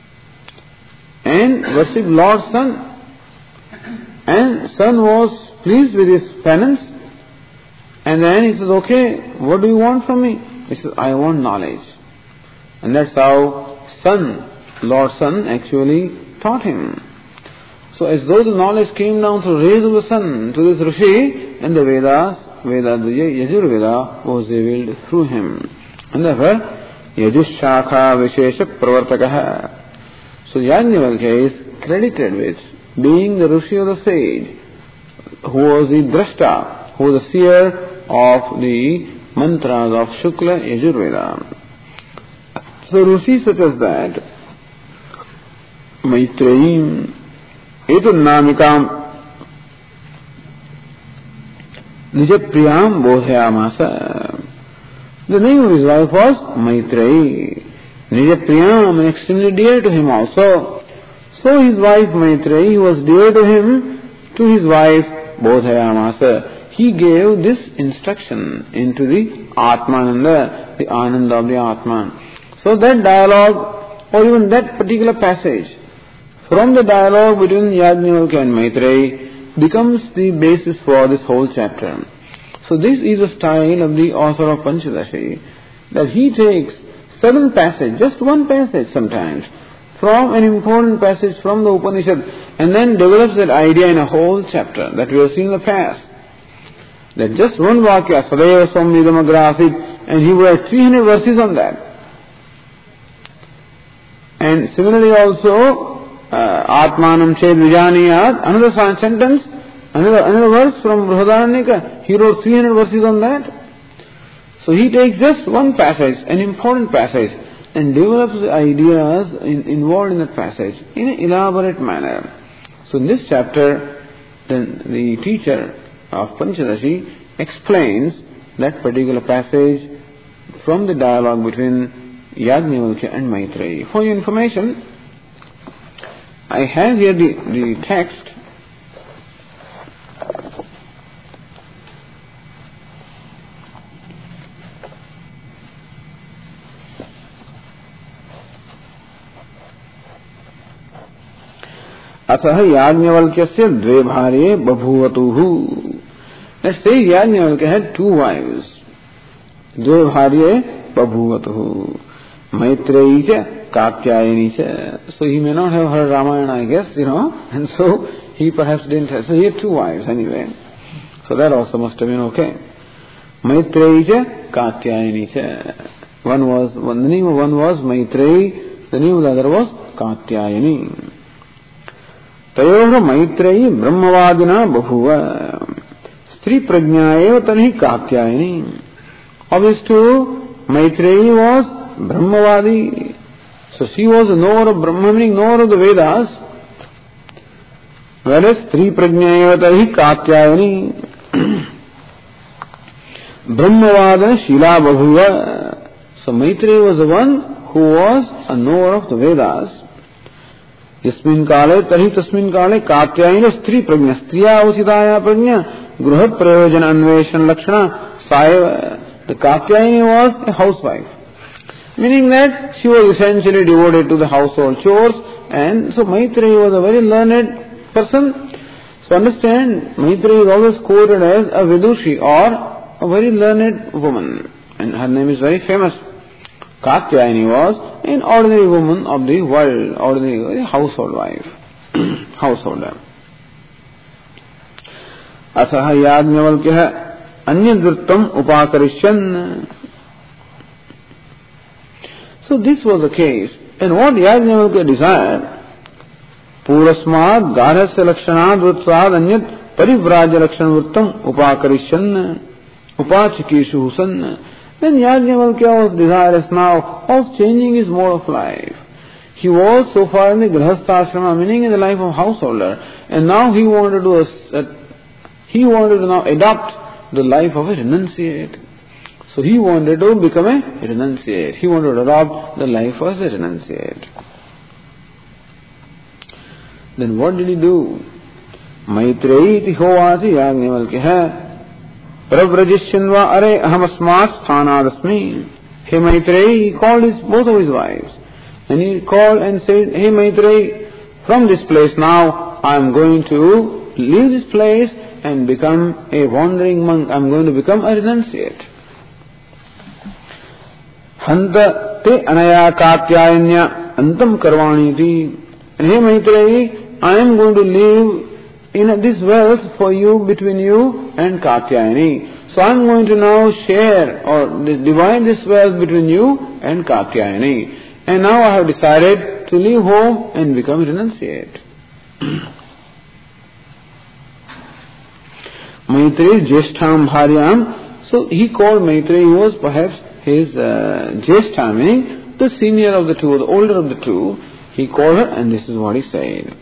and worshipped Lord's Sun. And Sun was pleased with his penance. And then he says, okay, what do you want from me? He says, I want knowledge. And that's how Sun, Lord Sun, actually taught him. So as though the knowledge came down through rays of the sun to this Rishi, and the Vedas, Veda, the Yajurveda was revealed through him. And therefore, Yajushakha Vishesha Pravartakaha. So Yajnavalkya is credited with being the Rishi of the sage, who was the Drashta, who was the seer of the mantras of Shukla Yajurveda. So Rishi such as that, Maitreyim, Etanamikam Nijapriyam Bodhayamasa. The name of his wife was Maitreyi. Nijapriyam, and extremely dear to him also. So his wife Maitreyi was dear to him, to his wife Bodhayamasa. He gave this instruction into the Atmananda, the Ananda of the Atman. So that dialogue, or even that particular passage, from the dialogue between Yajnavalkya and Maitreyi, becomes the basis for this whole chapter. So this is the style of the author of Panchadashi, that he takes seven passages, just one passage sometimes, from an important passage from the Upanishad, and then develops that idea in a whole chapter that we have seen in the past. That just one vakya, Sadeva Samvidamagrasit, and he would have three hundred verses on that. And similarly also, uh, Atmanam Ched Vijaniyat, another sentence, another, another verse from Brihadaranyaka, he wrote three hundred verses on that. So he takes just one passage, an important passage, and develops the ideas in, involved in that passage in an elaborate manner. So in this chapter, then the teacher of Panchadashi explains that particular passage from the dialogue between Yajnavalkya and Maitreyi. For your information, I have here the, the text. अतः याज्ञवल्क्यस्य द्वे भार्ये बभूवतुः. Let's say Yajnavalkya had two wives. द्वे भार्ये बभूवतुः. Maitreyi cha Katyayani cha. So he may not have heard Ramayana, I guess, you know, and so he perhaps didn't have. So he had two wives anyway. So that also must have been okay. Maitreyi cha Katyayani cha. One was, one, the name of one was Maitreyi, the name of the other was Katyayani. तयोः मैत्रेयी ब्रह्मवादिना बहुव स्त्री प्रज्ञा एव तर्हि Katyayani. Of these two, Maitreyi was Brahmavadi. So she was a knower of Brahma, meaning knower of the Vedas. Whereas Stri Prajna eva tarhi Katyayani. Brahmavadana Shila Bahuva. So Maitreyi was the one who was a knower of the Vedas. यस्मिन् काले तर्हि तस्मिन् काले कात्यायनी स्त्री प्रज्ञा स्त्रिया उचिताया प्रज्ञा गृह प्रयोजन अन्वेषण लक्षणा सायव. The Katyayani was a housewife, meaning that she was essentially devoted to the household chores, and so Maitreyi was a very learned person. So understand, Maitreyi is always quoted as a Vidushi or a very learned woman, and her name is very famous. Katyayani was an ordinary woman of the world, ordinary household wife, householder. Asah Yajnavalkya Anyadvrittam Upakarishan. So this was the case. And what Yajnavalkya desired, Purasmad Garhasya Lakshanad Vritsad Anyad Parivrajya Lakshanvrittam Upakarishan Upachikishu Husan. Then Yajnavalkya was desirous now of changing his mode of life. He was so far in the grihastha, meaning in the life of householder, and now he wanted to uh, he wanted to now adopt the life of a renunciate. So he wanted to become a renunciate. He wanted to adopt the life as a renunciate. Then what did he do? Maitreyi iti hovasi Yajnavalkya Pravrajisyanva are ahamasmat sthanadasmi. Hey Maitreyi, he called his, both of his wives. And he called and said, hey Maitreyi, from this place now I am going to leave this place and become a wandering monk. I am going to become a renunciate. Hanta te anaya katyayanya antam karvani iti. And hey Maitreyi, I am going to live in this wealth for you, between you and Katyayani. So I am going to now share or divide this wealth between you and Katyayani. And now I have decided to leave home and become a renunciate. Maitreyi Jeshtham Bharyam. So he called Maitreyi, who was perhaps his uh, Jeshtham, meaning the senior of the two, the older of the two. He called her, and this is what he said.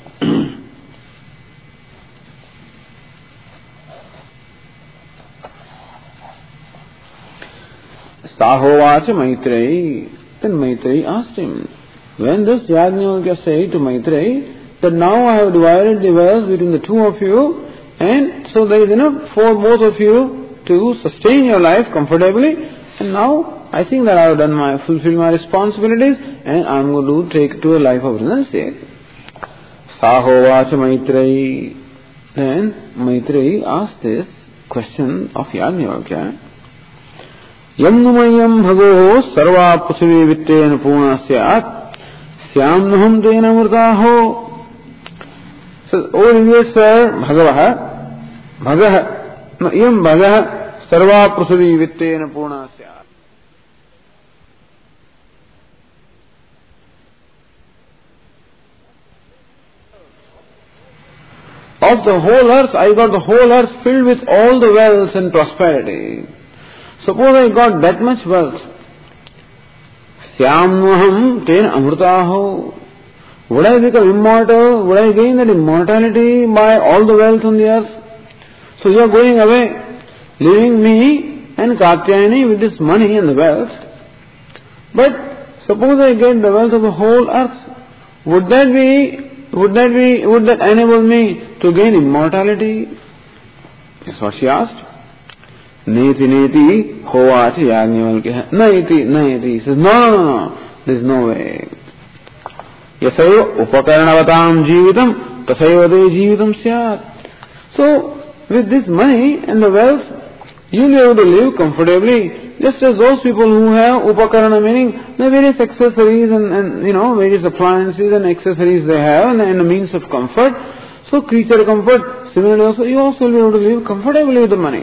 Sahovacha Maitreyi. Then Maitreyi asked him, when does Yajnavalkya say to Maitreyi that now I have divided the wealth between the two of you, and so there is enough for both of you to sustain your life comfortably, and now I think that I have done my, fulfilled my responsibilities, and I am going to take to a life of renunciation. Sahovacha Maitreyi. Then Maitreyi asked this question of Yajnavalkya. Yam numayam bhago sarva prithvi vittena purna syat syam nuham tena murtaho. So, O revered sir, Bhagavaha, Bhagaha, Yam Bhagaha sarva prithvi vittena purna syat. Of the whole earth, I got the whole earth filled with all the wealth and prosperity. Suppose I got that much wealth. Syamnaham ten amrutaho. Would I become immortal? Would I gain that immortality by all the wealth on the earth? So you are going away, leaving me and Katyayani with this money and the wealth. But suppose I get the wealth of the whole earth, would that be Would that be, would that enable me to gain immortality? That's what she asked. Neti neti hovachi Yajnavalkya. Naiti, naiti. He says, no, no, no, no. There is no way. Yasaiva upakarnavatam jivitam tasaiva de jivitam syat. So, with this money and the wealth, you will be able to live comfortably. Just as those people who have upakarana, meaning the various accessories and, and you know, various appliances and accessories they have and, and a means of comfort. So creature comfort, similarly also, you also will be able to live comfortably with the money.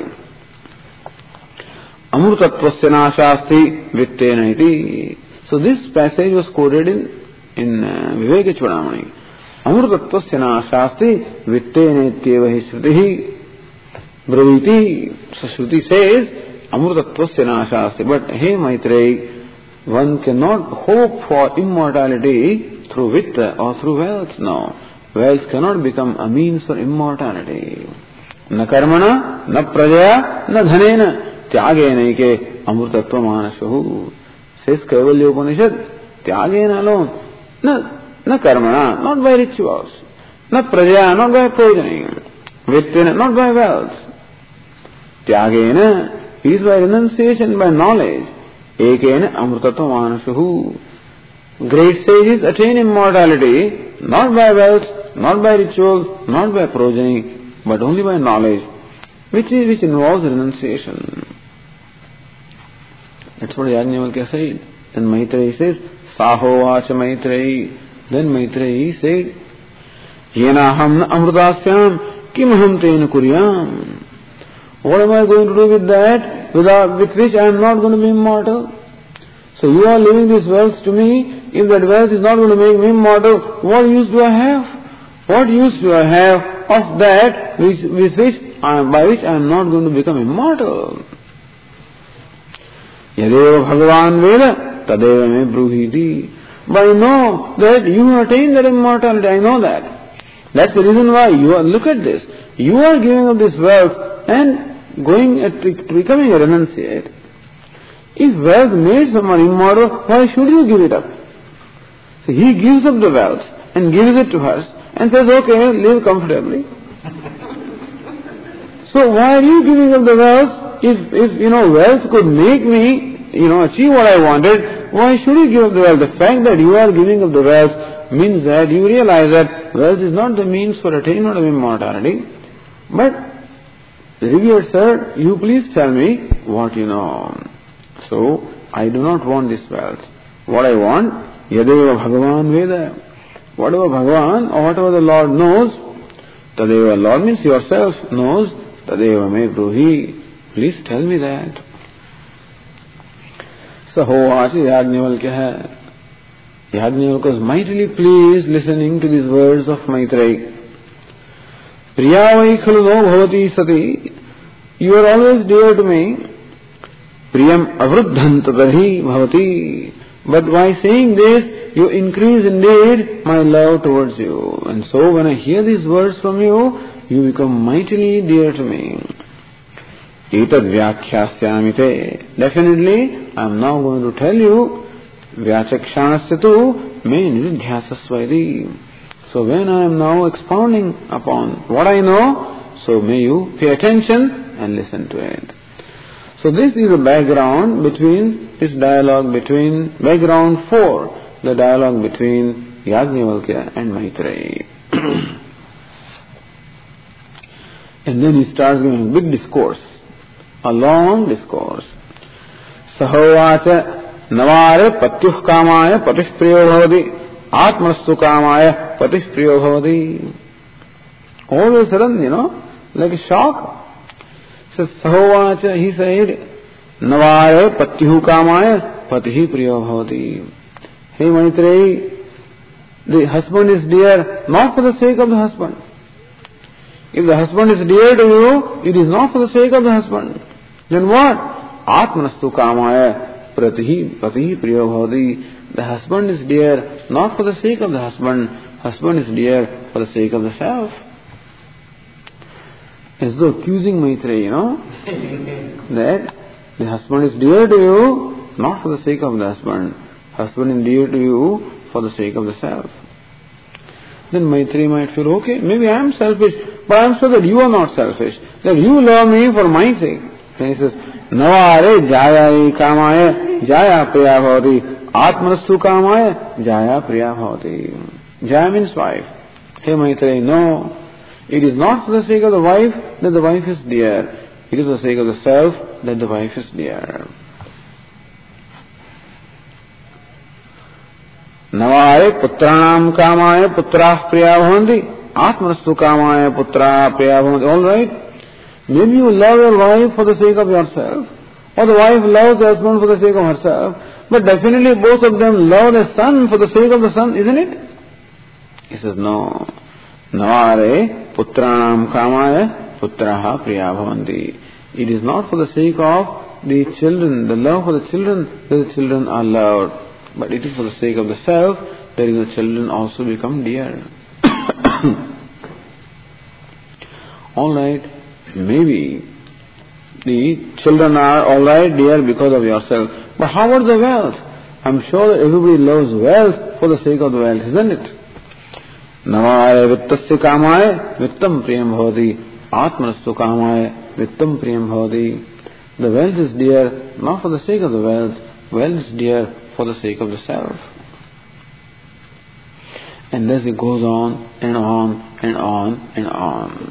Amrutatvasya nashasti vittena iti. So this passage was quoted in, in uh, Viveka Chudamani. Amrutatvasya nashasti vittena ityeva hi shrutihi braviti. So Shruti says, Amrutatvasya nashasti. But hey Maitreyi, one cannot hope for immortality through vitta or through wealth. No. Wealth cannot become a means for immortality. Na karmana, na prajaya, na dhanena, tyagena ike amrutatva manashuhu. Says Kaivalya Upanishad, tyagena alone. Na, na karmana, not by rituals. Na prajaya, not by progeny. Vittena, not by wealth. Tyagena is by renunciation, by knowledge. Ekena amrutatva manashuhu. Great sages attain immortality not by wealth, not by ritual, not by progeny, but only by knowledge, which is which involves renunciation. That's what Yajnavalkya said. Then Maitreyi says, Sahovacha Maitreyi. Then Maitreyi said, Yenaham na amrutasyam kimaham tena kuryam. What am I going to do with that, without, with which I am not going to be immortal? So you are leaving this wealth to me. If that wealth is not going to make me immortal, what use do I have? What use do I have of that which, with which I am, by which I am not going to become immortal? Yadeva Bhagavan Veda Tadeva me Bruhiti. But I know that you attain that immortality. I know that. That's the reason why you are, look at this. You are giving up this wealth and going at, to becoming a renunciate. If wealth made someone immortal, why should you give it up? So he gives up the wealth and gives it to us and says, okay, live comfortably. So why are you giving up the wealth? If, if, you know, wealth could make me, you know, achieve what I wanted, why should you give up the wealth? The fact that you are giving up the wealth means that you realize that wealth is not the means for attainment of immortality. But, revered sir, you please tell me what you know. So, I do not want this wealth. What I want, Yadeva Bhagavan Veda. Whatever Bhagavan or whatever the Lord knows, Tadeva, Lord means yourself knows, Tadeva me bruhi. Please tell me that. So, Hovachi Yajnavalkya. Yajnavalkya was mightily pleased listening to these words of Maitreyi. Priyavai khalu no bhavati sati. You are always dear to me. Priyam avruddhant tadhi bhavati. But by saying this, you increase indeed my love towards you. And so when I hear these words from you, you become mightily dear to me. Etad vyakhyāsyāmite. Definitely, I am now going to tell you, vyachakshanasya tu me nidhyasasvaidi. So when I am now expounding upon what I know, so may you pay attention and listen to it. So this is a background between, this dialogue between, background for the dialogue between Yajnavalkya and Maitreyi. And then he starts giving a big discourse, a long discourse. Sahovacha navare patyuh kamaya patih priyo bhavati atmastu kamaya patih priyo bhavati. All of a sudden, you know, like a shock. So Sahovacha, he said, navare patyuh kamaya patih priyo bhavati. Hey Maitreyi, the husband is dear not for the sake of the husband. If the husband is dear to you, it is not for the sake of the husband. Then what? Atmanastu kamaya pratihi patihi priyo bhavati. The husband is dear not for the sake of the husband. Husband is dear for the sake of the self. As though accusing Maitreyi, you know, that the husband is dear to you not for the sake of the husband. Husband is dear to you for the sake of the self. Then Maitreyi might feel, okay, maybe I am selfish, but I am sure that you are not selfish, that you love me for my sake. Then he says, Navare jaya kamaya jaya priya bhavati atmanastu kamaya jaya priya bhavati. Jaya means wife. Hey Maitreyi, no, it is not for the sake of the wife that the wife is dear. It is for the sake of the self that the wife is dear. Navare putranam kamaya putrah priya bhavanti atmanastu kamaya putrah priya bhavanti. All right, maybe you love your wife for the sake of yourself, or the wife loves the husband for the sake of herself, but definitely both of them love the son for the sake of the son, isn't it? He says, no. Navare putranam kamaya putraha priya bhavanti. It is not for the sake of the children, the love for the children, that the children are loved. But it is for the sake of the self that the children also become dear. Alright, maybe the children are alright dear because of yourself. But how about the wealth? I'm sure that everybody loves wealth for the sake of the wealth, isn't it? Navaya vittasya kamaya vittam priyam bhavati atmanastu kamaya vittam priyam bhavati. The wealth is dear not for the sake of the wealth. Wealth is dear for the sake of the self. And thus it goes on and on and on and on.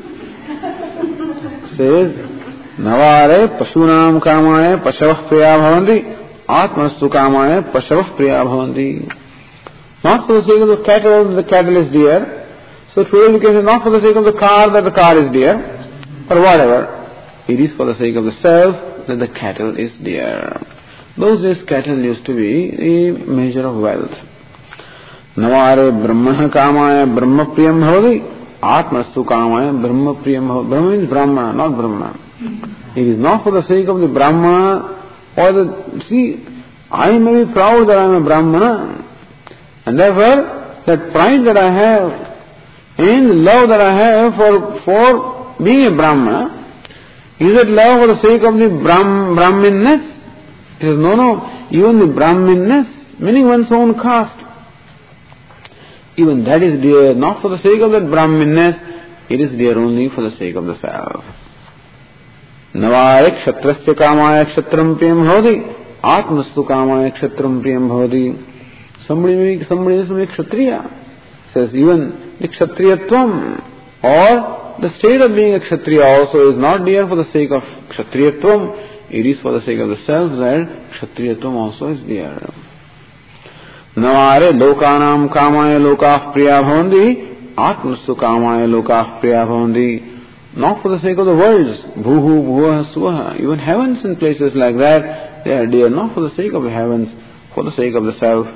Says, Navare pasunam kamaya pashavah priya bhavanti atmanastu kamaya pashavah priya bhavanti. Not for the sake of the cattle, the cattle is dear. So today we can say not for the sake of the car that the car is dear, or whatever. It is for the sake of the self that the cattle is dear. Those days cattle used to be a measure of wealth. Navare brahmana kamaya brahma priyam bhavati atmastu kamaya brahma priyam bhavati. Brahma means brahmana, not brahmana. It is not for the sake of the brahmana or the... See, I may be proud that I am a brahmana, and therefore that pride that I have and the love that I have for, for being a brahmana, is it love for the sake of the brahm, brahminness? He says, no, no, even the brahminness, meaning one's own caste, even that is dear, not for the sake of that brahminness, it is dear only for the sake of the self. Navare kshatrasya kamaya kshatram priyam bhavati atmastu kamaya kshatram priyam bhavati. Somebody may, somebody else may be kshatriya. Says even the kshatriyatvam or the state of being a kshatriya also is not dear for the sake of kshatriyatvam. It is for the sake of the self that kshatriyatvam also is dear. Navare lokanam kamaya lokah priya bhavanti atmastu kamaya lokah priya bhavanti. Not for the sake of the worlds, bhuhu, bhuvaha, suvaha. Even heavens and places like that, they are dear not for the sake of the heavens, for the sake of the self.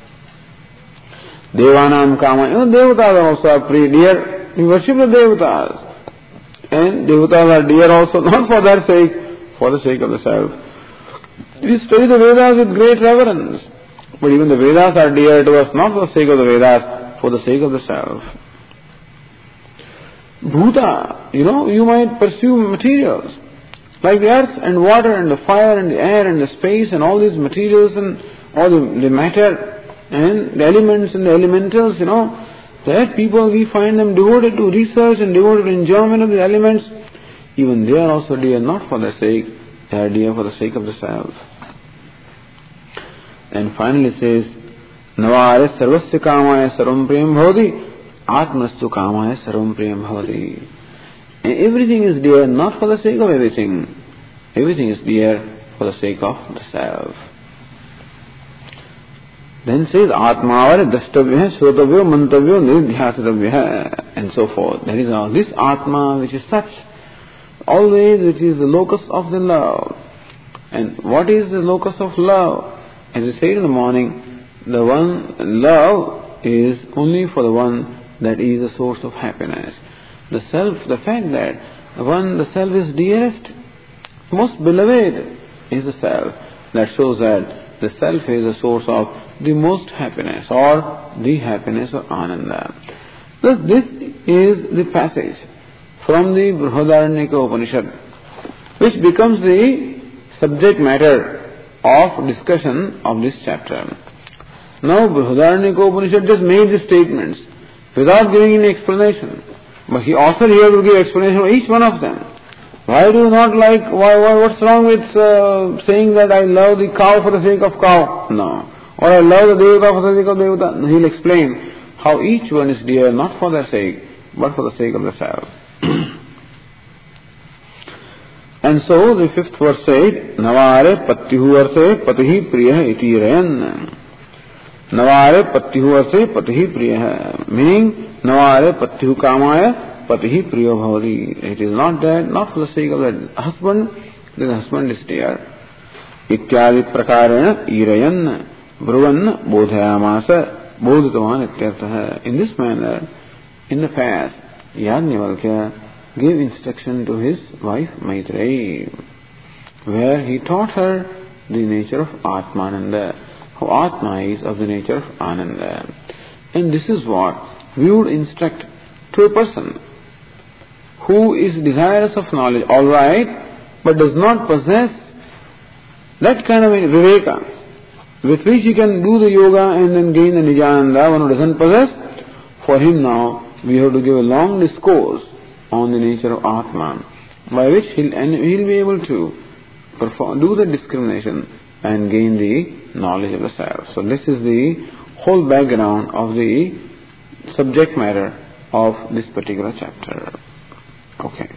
Devanam kamaya, even devatas are also pretty dear. We worship the devatas. And devatas are dear also not for their sake, for the sake of the self. We study the Vedas with great reverence. But even the Vedas are dear to us not for the sake of the Vedas, for the sake of the self. Bhuta, you know, you might pursue materials like the earth and water and the fire and the air and the space and all these materials and all the, the matter and the elements and the elementals, you know, that people, we find them devoted to research and devoted to enjoyment of the elements. Even they are also dear not for their sake, they are dear for the sake of the self. And finally says, Navare sarvasya kamaya sarvam priyam bhavati atmastu kamaya sarvam priyam bhavati. And everything is dear not for the sake of everything. Everything is dear for the sake of the self. Then says Atmavar Dashtavya, Sotavya, Mantavya, Nirdhyasatavya, and so forth. That is all. This Atma which is such, always which is the locus of the love. And what is the locus of love? As we said in the morning, the one love is only for the one that is the source of happiness. The self, the fact that the one, the self is dearest, most beloved is the self. That shows that the self is the source of the most happiness or the happiness or ananda. Thus this is the passage from the Brihadaranyaka Upanishad, which becomes the subject matter of discussion of this chapter. Now Brihadaranyaka Upanishad just made the statements without giving any explanation. But he also here will give explanation for each one of them. Why do you not like, why, why what's wrong with uh, saying that I love the cow for the sake of cow? No. Or I love the devata for the sake of devata. No, he'll explain how each one is dear not for their sake, but for the sake of the self. And so the fifth verse said, Navare pattihu arse patihi priya iti rayan. Navare pattihu arse patihi priya. Meaning, Navare pattihu kamaya patihi priya bhavati. It is not that, not for the sake of the husband, the husband is dear. Ityadi prakarena irayan. Bruvan bodhayamasa bodhitavan ityartha. In this manner, in the past, Yajnavalkya gave instruction to his wife Maitreyi, where he taught her the nature of Atmananda, how Atma is of the nature of Ananda. And this is what we would instruct to a person who is desirous of knowledge, alright, but does not possess that kind of viveka, with which he can do the yoga and then gain the Nijananda. One who doesn't possess, for him now we have to give a long discourse on the nature of Atman, by which he'll, and he'll be able to perform, do the discrimination and gain the knowledge of the self. So this is the whole background of the subject matter of this particular chapter. Okay.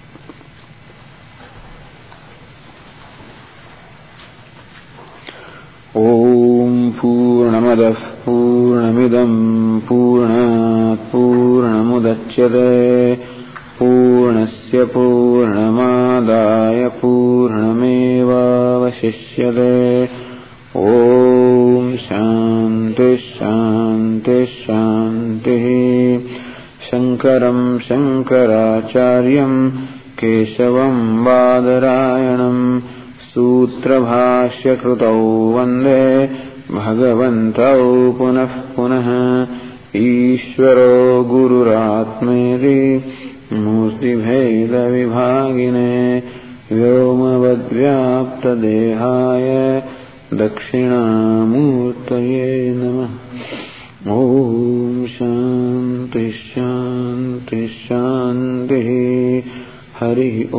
Om Purnamadah Purnamidam Purnat Purnamudachyate Purnasya Purnamadaya Purnameva Vashishyate. Om Shanti Shanti Shanti. Shankaram Shankaracharyam Keshavam Badarayanam Sutra Bhashya Krutau Vande Bhagavantau Punah Punah Ishvaro Gururatmeri Murti Bheda Vibhagine Vyoma Vadvyapta Dehaya Dakshina Murtaye Namah. Om Shanti Shanti Shanti. Hari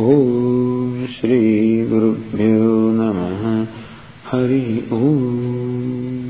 Om Shri Gurubhyo Namaha. Hari Om.